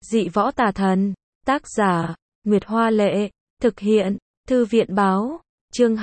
Dị võ tà thần. Tác giả, Nguyệt Hoa Lệ. Thực hiện, Thư viện Báo. Chương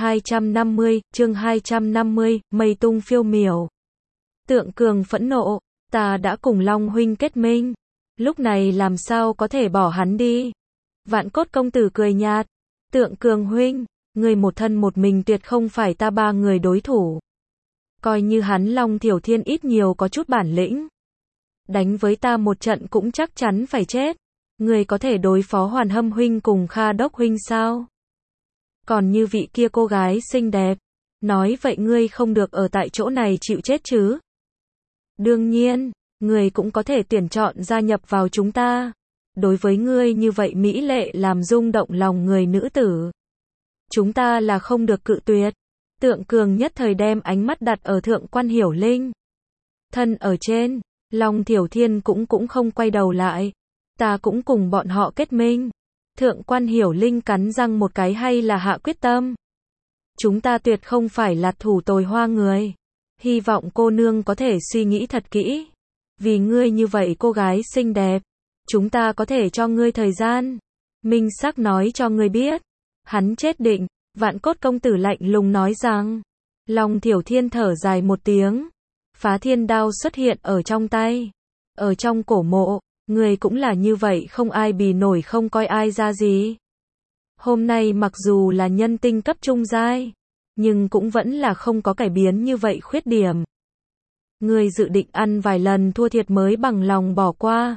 250, mây tung phiêu miểu. Tượng Cường phẫn nộ, ta đã cùng Long huynh kết minh, lúc này làm sao có thể bỏ hắn đi. Vạn Cốt công tử cười nhạt, Tượng Cường huynh, người một thân một mình tuyệt không phải ta ba người đối thủ. Coi như hắn Long Thiểu Thiên ít nhiều có chút bản lĩnh, đánh với ta một trận cũng chắc chắn phải chết. Người có thể đối phó Hoàn Hâm huynh cùng Kha Đốc huynh sao? Còn như vị kia cô gái xinh đẹp, nói vậy ngươi không được ở tại chỗ này chịu chết chứ? Đương nhiên, ngươi cũng có thể tuyển chọn gia nhập vào chúng ta. Đối với ngươi như vậy mỹ lệ làm rung động lòng người nữ tử, chúng ta là không được cự tuyệt. Tượng Cường nhất thời đem ánh mắt đặt ở Thượng Quan Hiểu Linh. Thân ở trên, Long Thiểu Thiên cũng không quay đầu lại. Ta cũng cùng bọn họ kết minh. Thượng Quan Hiểu Linh cắn răng một cái hay là hạ quyết tâm. Chúng ta tuyệt không phải là thủ tồi hoa người. Hy vọng cô nương có thể suy nghĩ thật kỹ. Vì ngươi như vậy cô gái xinh đẹp, chúng ta có thể cho ngươi thời gian. Minh xác nói cho ngươi biết. Hắn chết định. Vạn Cốt công tử lạnh lùng nói rằng. Long Thiểu Thiên thở dài một tiếng. Phá thiên đao xuất hiện ở trong tay. Ở trong cổ mộ, người cũng là như vậy không ai bì nổi không coi ai ra gì. Hôm nay mặc dù là nhân tinh cấp trung giai, nhưng cũng vẫn là không có cải biến như vậy khuyết điểm. Người dự định ăn vài lần thua thiệt mới bằng lòng bỏ qua.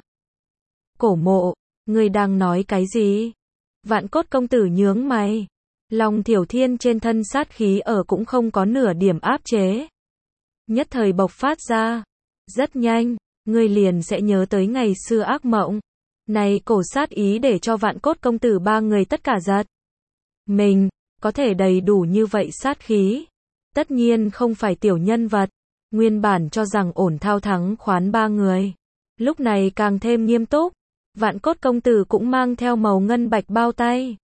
Cổ mộ, người đang nói cái gì? Vạn Cốt công tử nhướng mày. Long Thiểu Thiên trên thân sát khí ở cũng không có nửa điểm áp chế. Nhất thời bộc phát ra. Rất nhanh, ngươi liền sẽ nhớ tới ngày xưa ác mộng. Này cổ sát ý để cho Vạn Cốt công tử ba người tất cả giật mình, có thể đầy đủ như vậy sát khí. Tất nhiên không phải tiểu nhân vật. Nguyên bản cho rằng ổn thao thắng khoán ba người, lúc này càng thêm nghiêm túc. Vạn Cốt công tử cũng mang theo màu ngân bạch bao tay.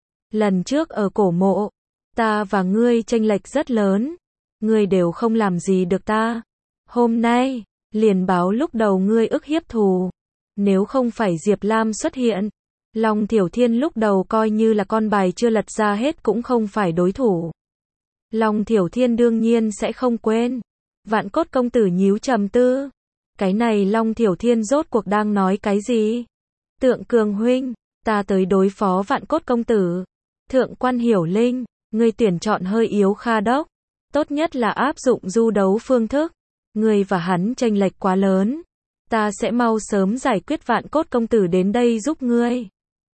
Lần trước ở cổ mộ, ta và ngươi chênh lệch rất lớn, ngươi đều không làm gì được ta. Hôm nay, liền báo lúc đầu ngươi ức hiếp thù. Nếu không phải Diệp Lam xuất hiện, Long Thiểu Thiên lúc đầu coi như là con bài chưa lật ra hết cũng không phải đối thủ. Long Thiểu Thiên đương nhiên sẽ không quên. Vạn Cốt công tử nhíu trầm tư. Cái này Long Thiểu Thiên rốt cuộc đang nói cái gì? Tượng Cường huynh, ta tới đối phó Vạn Cốt công tử. Thượng Quan Hiểu Linh, ngươi tuyển chọn hơi yếu Kha Đốc. Tốt nhất là áp dụng du đấu phương thức. Ngươi và hắn chênh lệch quá lớn. Ta sẽ mau sớm giải quyết Vạn Cốt công tử đến đây giúp ngươi.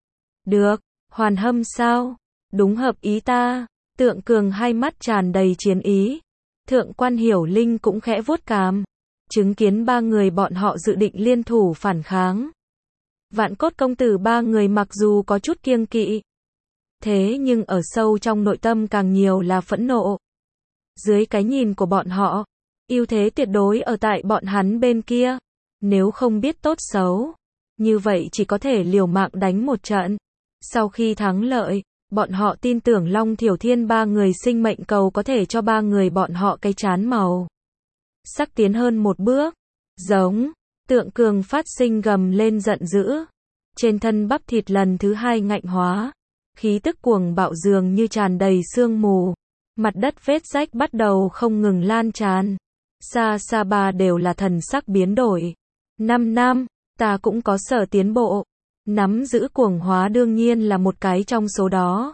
Được, Hoàn Hâm sao? Đúng hợp ý ta. Tượng Cường hai mắt tràn đầy chiến ý. Thượng Quan Hiểu Linh cũng khẽ vuốt cằm. Chứng kiến ba người bọn họ dự định liên thủ phản kháng. Vạn Cốt công tử ba người mặc dù có chút kiêng kỵ, thế nhưng ở sâu trong nội tâm càng nhiều là phẫn nộ. Dưới cái nhìn của bọn họ, ưu thế tuyệt đối ở tại bọn hắn bên kia. Nếu không biết tốt xấu, như vậy chỉ có thể liều mạng đánh một trận. Sau khi thắng lợi, bọn họ tin tưởng Long Thiểu Thiên ba người sinh mệnh cầu có thể cho ba người bọn họ cái chán màu sắc tiến hơn một bước. Giống, Tượng Cường phát sinh gầm lên giận dữ. Trên thân bắp thịt lần thứ hai ngạnh hóa. Khí tức cuồng bạo dường như tràn đầy sương mù. Mặt đất vết rách bắt đầu không ngừng lan tràn. Xa xa ba đều là thần sắc biến đổi. 5 năm, ta cũng có sở tiến bộ. Nắm giữ cuồng hóa đương nhiên là một cái trong số đó.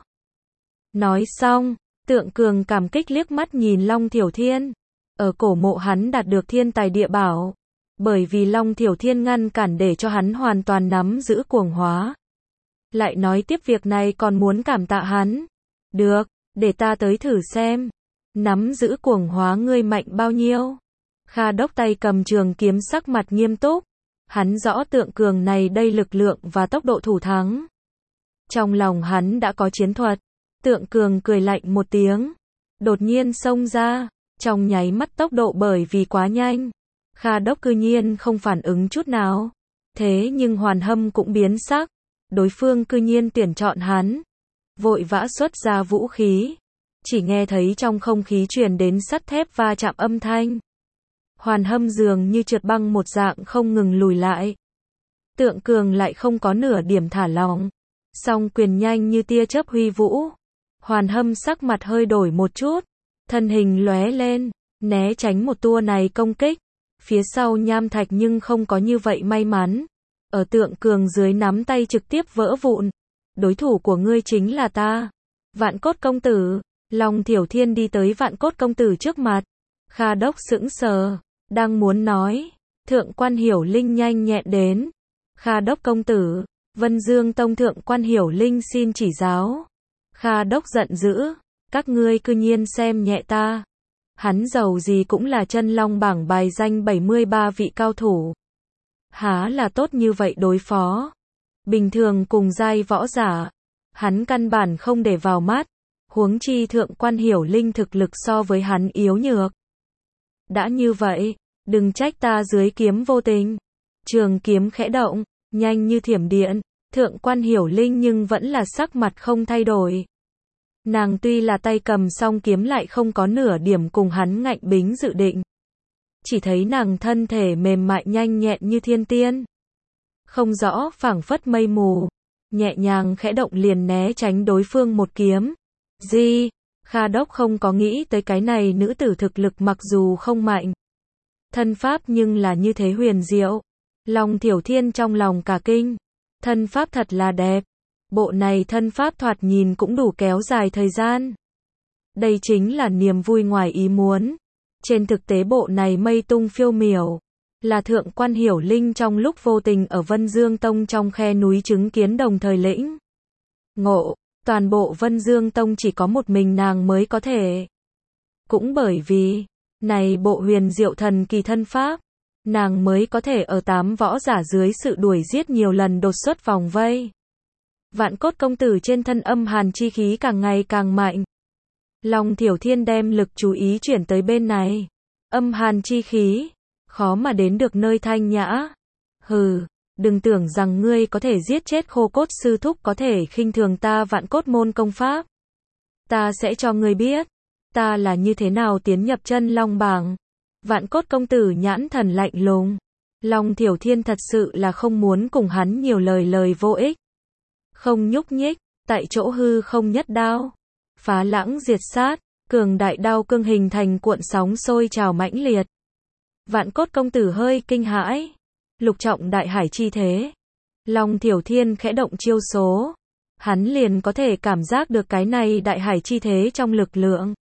Nói xong, Tượng Cường cảm kích liếc mắt nhìn Long Thiểu Thiên. Ở cổ mộ hắn đạt được thiên tài địa bảo. Bởi vì Long Thiểu Thiên ngăn cản để cho hắn hoàn toàn nắm giữ cuồng hóa. Lại nói tiếp việc này còn muốn cảm tạ hắn. Được, để ta tới thử xem. Nắm giữ cuồng hóa ngươi mạnh bao nhiêu? Kha Đốc tay cầm trường kiếm sắc mặt nghiêm túc. Hắn rõ Tượng Cường này đây lực lượng và tốc độ thủ thắng. Trong lòng hắn đã có chiến thuật. Tượng Cường cười lạnh một tiếng. Đột nhiên xông ra. Trong nháy mắt tốc độ bởi vì quá nhanh. Kha Đốc cư nhiên không phản ứng chút nào. Thế nhưng Hoàn Hâm cũng biến sắc. Đối phương cư nhiên tuyển chọn hắn. Vội vã xuất ra vũ khí. Chỉ nghe thấy trong không khí truyền đến sắt thép va chạm âm thanh. Hoàn Hâm dường như trượt băng một dạng không ngừng lùi lại. Tượng Cường lại không có nửa điểm thả lỏng. Song quyền nhanh như tia chớp huy vũ. Hoàn Hâm sắc mặt hơi đổi một chút. Thân hình lóe lên, né tránh một tua này công kích. Phía sau Nham Thạch nhưng không có như vậy may mắn. Ở Tượng Cường dưới nắm tay trực tiếp vỡ vụn. Đối thủ của ngươi chính là ta. Vạn Cốt công tử. Long Thiểu Thiên đi tới Vạn Cốt công tử trước mặt. Kha Đốc sững sờ, đang muốn nói. Thượng quan Hiểu Linh nhanh nhẹn đến. Kha Đốc công tử, Vân Dương Tông Thượng quan Hiểu Linh xin chỉ giáo. Kha Đốc giận dữ, các ngươi cư nhiên xem nhẹ ta. Hắn giàu gì cũng là chân long bảng bài danh 73 vị cao thủ. Há là tốt như vậy đối phó. Bình thường cùng giai võ giả, hắn căn bản không để vào mắt. Huống chi Thượng quan Hiểu Linh thực lực so với hắn yếu nhược. Đã như vậy, đừng trách ta dưới kiếm vô tình. Trường kiếm khẽ động, nhanh như thiểm điện. Thượng quan Hiểu Linh nhưng vẫn là sắc mặt không thay đổi. Nàng tuy là tay cầm song kiếm lại không có nửa điểm cùng hắn ngạnh bính dự định. Chỉ thấy nàng thân thể mềm mại nhanh nhẹn như thiên tiên. Không rõ phảng phất mây mù. Nhẹ nhàng khẽ động liền né tránh đối phương một kiếm. Gì? Kha Đốc không có nghĩ tới cái này nữ tử thực lực mặc dù không mạnh. Thân pháp nhưng là như thế huyền diệu. Long Thiểu Thiên trong lòng cả kinh. Thân pháp thật là đẹp. Bộ này thân pháp thoạt nhìn cũng đủ kéo dài thời gian. Đây chính là niềm vui ngoài ý muốn. Trên thực tế bộ này mây tung phiêu miểu. Là Thượng quan Hiểu Linh trong lúc vô tình ở Vân Dương Tông trong khe núi chứng kiến đồng thời lĩnh ngộ. Toàn bộ Vân Dương Tông chỉ có một mình nàng mới có thể. Cũng bởi vì, này bộ huyền diệu thần kỳ thân pháp, nàng mới có thể ở 8 võ giả dưới sự đuổi giết nhiều lần đột xuất vòng vây. Vạn Cốt công tử trên thân âm hàn chi khí càng ngày càng mạnh. Long Thiểu Thiên đem lực chú ý chuyển tới bên này. Âm hàn chi khí, khó mà đến được nơi thanh nhã. Hừ. Đừng tưởng rằng ngươi có thể giết chết Khô Cốt sư thúc có thể khinh thường ta Vạn Cốt môn công pháp. Ta sẽ cho ngươi biết, ta là như thế nào tiến nhập chân long bảng. Vạn Cốt công tử nhãn thần lạnh lùng. Long Thiểu Thiên thật sự là không muốn cùng hắn nhiều lời vô ích. Không nhúc nhích, tại chỗ hư không nhất đao. Phá lãng diệt sát, cường đại đao cương hình thành cuộn sóng sôi trào mãnh liệt. Vạn Cốt công tử hơi kinh hãi. Lục trọng đại hải chi thế. Long Thiểu Thiên khẽ động chiêu số. Hắn liền có thể cảm giác được cái này đại hải chi thế trong lực lượng.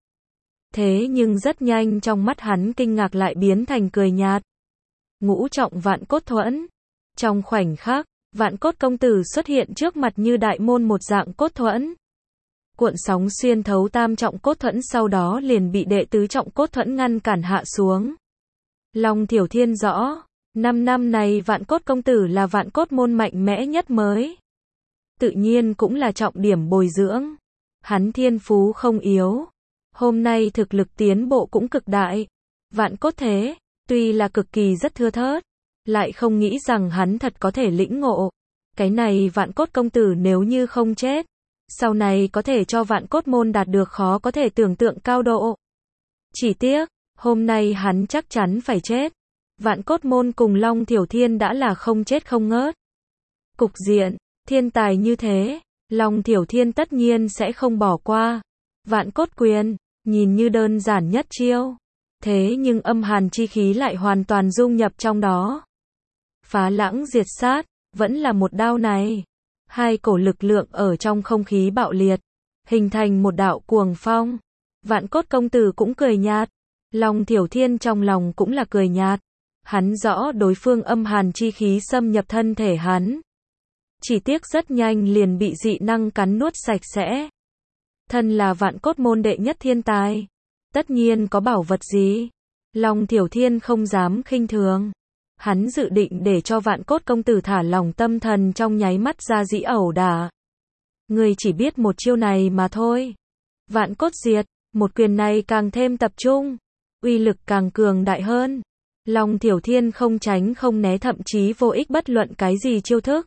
Thế nhưng rất nhanh trong mắt hắn kinh ngạc lại biến thành cười nhạt. Ngũ trọng Vạn Cốt thuẫn. Trong khoảnh khắc, Vạn Cốt công tử xuất hiện trước mặt như đại môn một dạng cốt thuẫn. Cuộn sóng xuyên thấu tam trọng cốt thuẫn sau đó liền bị đệ tứ trọng cốt thuẫn ngăn cản hạ xuống. Long Thiểu Thiên rõ. 5 năm này Vạn Cốt công tử là Vạn Cốt môn mạnh mẽ nhất mới. Tự nhiên cũng là trọng điểm bồi dưỡng. Hắn thiên phú không yếu. Hôm nay thực lực tiến bộ cũng cực đại. Vạn Cốt thế, tuy là cực kỳ rất thưa thớt, lại không nghĩ rằng hắn thật có thể lĩnh ngộ. Cái này Vạn Cốt công tử nếu như không chết, sau này có thể cho Vạn Cốt môn đạt được khó có thể tưởng tượng cao độ. Chỉ tiếc, hôm nay hắn chắc chắn phải chết. Vạn Cốt môn cùng Long Thiểu Thiên đã là không chết không ngớt. Cục diện, thiên tài như thế, Long Thiểu Thiên tất nhiên sẽ không bỏ qua. Vạn Cốt quyền, nhìn như đơn giản nhất chiêu. Thế nhưng âm hàn chi khí lại hoàn toàn dung nhập trong đó. Phá lãng diệt sát, vẫn là một đao này. Hai cổ lực lượng ở trong không khí bạo liệt, hình thành một đạo cuồng phong. Vạn Cốt công tử cũng cười nhạt. Long Thiểu Thiên trong lòng cũng là cười nhạt. Hắn rõ đối phương âm hàn chi khí xâm nhập thân thể hắn. Chỉ tiếc rất nhanh liền bị dị năng cắn nuốt sạch sẽ. Thân là Vạn Cốt môn đệ nhất thiên tài. Tất nhiên có bảo vật gì. Long Thiểu Thiên không dám khinh thường. Hắn dự định để cho Vạn Cốt công tử thả lòng tâm thần trong nháy mắt ra dĩ ẩu đả. Người chỉ biết một chiêu này mà thôi. Vạn Cốt diệt, một quyền này càng thêm tập trung. Uy lực càng cường đại hơn. Long Thiểu Thiên không tránh không né thậm chí vô ích bất luận cái gì chiêu thức.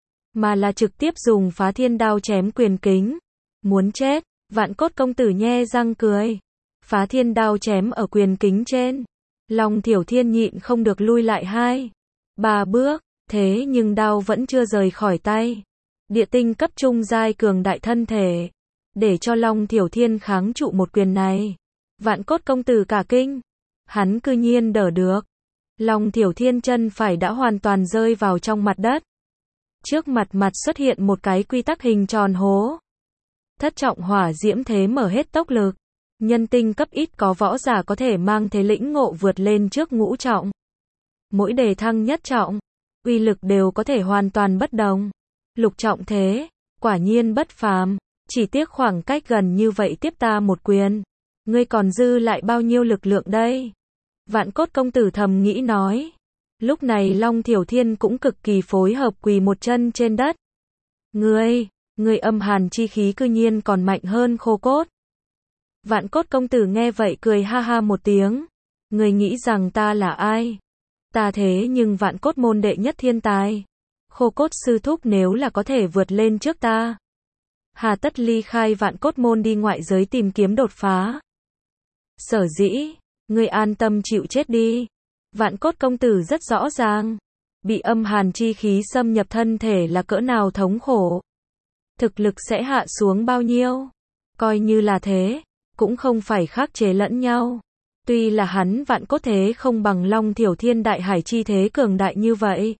Mà là trực tiếp dùng phá thiên đao chém quyền kính. Muốn chết, Vạn Cốt công tử nhe răng cười. Phá thiên đao chém ở quyền kính trên. Long Thiểu Thiên nhịn không được lui lại 2, 3 bước. Thế nhưng đao vẫn chưa rời khỏi tay. Địa tinh cấp trung giai cường đại thân thể. Để cho Long Thiểu Thiên kháng trụ một quyền này. Vạn Cốt công tử cả kinh. Hắn cư nhiên đỡ được. Long Thiểu Thiên chân phải đã hoàn toàn rơi vào trong mặt đất. Trước mặt xuất hiện một cái quy tắc hình tròn hố. Thất trọng hỏa diễm thế mở hết tốc lực. Nhân tinh cấp ít có võ giả có thể mang thế lĩnh ngộ vượt lên trước ngũ trọng. Mỗi đề thăng nhất trọng, uy lực đều có thể hoàn toàn bất đồng. Lục trọng thế, quả nhiên bất phàm, chỉ tiếc khoảng cách gần như vậy tiếp ta một quyền. Ngươi còn dư lại bao nhiêu lực lượng đây? Vạn Cốt công tử thầm nghĩ nói. Lúc này Long Thiểu Thiên cũng cực kỳ phối hợp quỳ một chân trên đất. Ngươi âm hàn chi khí cư nhiên còn mạnh hơn Khô Cốt. Vạn Cốt công tử nghe vậy cười ha ha một tiếng. Ngươi nghĩ rằng ta là ai? Ta thế nhưng Vạn Cốt môn đệ nhất thiên tài. Khô Cốt sư thúc nếu là có thể vượt lên trước ta, hà tất ly khai Vạn Cốt môn đi ngoại giới tìm kiếm đột phá. Sở dĩ, ngươi an tâm chịu chết đi. Vạn Cốt công tử rất rõ ràng, bị âm hàn chi khí xâm nhập thân thể là cỡ nào thống khổ. Thực lực sẽ hạ xuống bao nhiêu. Coi như là thế, cũng không phải khắc chế lẫn nhau. Tuy là hắn Vạn Cốt thế không bằng Long Thiểu Thiên đại hải chi thế cường đại như vậy.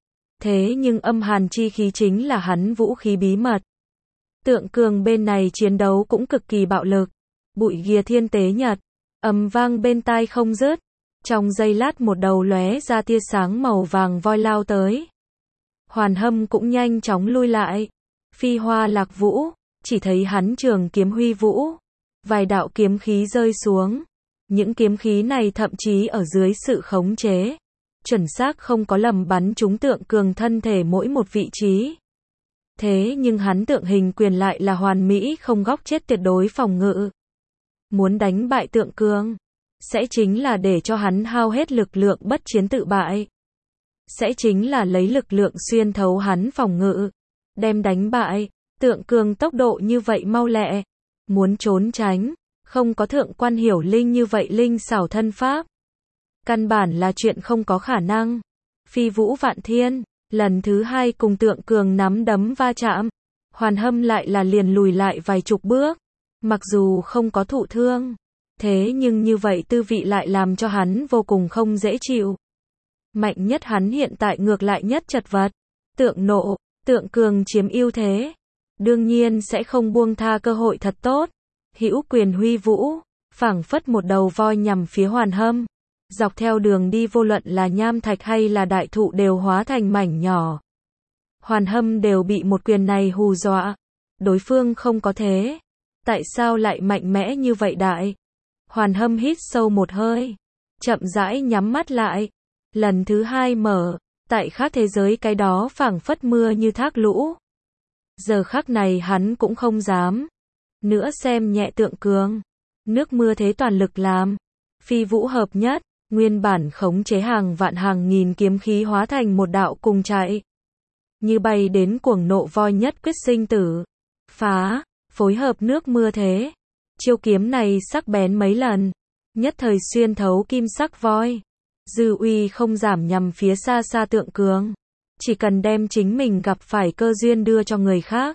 Thế nhưng âm hàn chi khí chính là hắn vũ khí bí mật. Tượng Cường bên này chiến đấu cũng cực kỳ bạo lực. Bụi ghìa thiên tế nhật, ầm vang bên tai không dứt. Trong giây lát một đầu lóe ra tia sáng màu vàng voi lao tới. Hoàn Hâm cũng nhanh chóng lui lại. Phi Hoa Lạc Vũ, chỉ thấy hắn trường kiếm huy vũ. Vài đạo kiếm khí rơi xuống. Những kiếm khí này thậm chí ở dưới sự khống chế. Chuẩn xác không có lầm bắn trúng Tượng Cường thân thể mỗi một vị trí. Thế nhưng hắn tượng hình quyền lại là hoàn mỹ không góc chết tuyệt đối phòng ngự. Muốn đánh bại Tượng Cường, sẽ chính là để cho hắn hao hết lực lượng bất chiến tự bại. Sẽ chính là lấy lực lượng xuyên thấu hắn phòng ngự. Đem đánh bại, Tượng Cường tốc độ như vậy mau lẹ. Muốn trốn tránh, không có Thượng quan Hiểu Linh như vậy linh xảo thân pháp. Căn bản là chuyện không có khả năng. Phi Vũ Vạn Thiên, lần thứ hai cùng Tượng Cường nắm đấm va chạm. Hoàn Hâm lại là liền lùi lại vài chục bước. Mặc dù không có thụ thương, thế nhưng như vậy tư vị lại làm cho hắn vô cùng không dễ chịu. Mạnh nhất hắn hiện tại ngược lại nhất chật vật. Tượng nộ, Tượng Cường chiếm ưu thế. Đương nhiên sẽ không buông tha cơ hội thật tốt. Hữu quyền huy vũ, phảng phất một đầu voi nhằm phía Hoàn Hâm. Dọc theo đường đi vô luận là nham thạch hay là đại thụ đều hóa thành mảnh nhỏ. Hoàn Hâm đều bị một quyền này hù dọa. Đối phương không có thế. Tại sao lại mạnh mẽ như vậy đại? Hoàn Hâm hít sâu một hơi. Chậm rãi nhắm mắt lại. Lần thứ hai mở. Tại khác thế giới cái đó phảng phất mưa như thác lũ. Giờ khắc này hắn cũng không dám nữa xem nhẹ Tượng Cường. Nước mưa thế toàn lực làm. Phi vũ hợp nhất. Nguyên bản khống chế hàng vạn hàng nghìn kiếm khí hóa thành một đạo cùng chạy. Như bay đến cuồng nộ voi nhất quyết sinh tử. Phá, phối hợp nước mưa thế. Chiêu kiếm này sắc bén mấy lần. Nhất thời xuyên thấu kim sắc voi. Dư uy không giảm nhằm phía xa xa Tượng Cường. Chỉ cần đem chính mình gặp phải cơ duyên đưa cho người khác,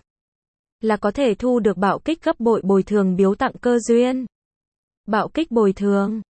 là có thể thu được bạo kích gấp bội bồi thường biếu tặng cơ duyên. Bạo kích bồi thường.